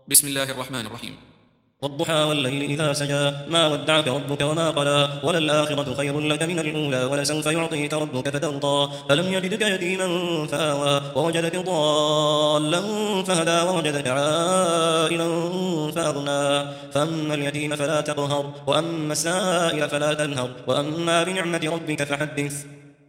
بسم الله الرحمن الرحيم. والضحى والليل إذا سجى ما ودعك ربك وما قلى وللآخرة خير لك من الأولى ولسوف يعطيك ربك فترضى ألم يجدك يتيما فآوى ووجدك ضالا فهدى ووجدك عائلا فأغنى فأما اليتيم فلا تقهر وأما السائل فلا تنهر وأما بنعمة ربك فحدث.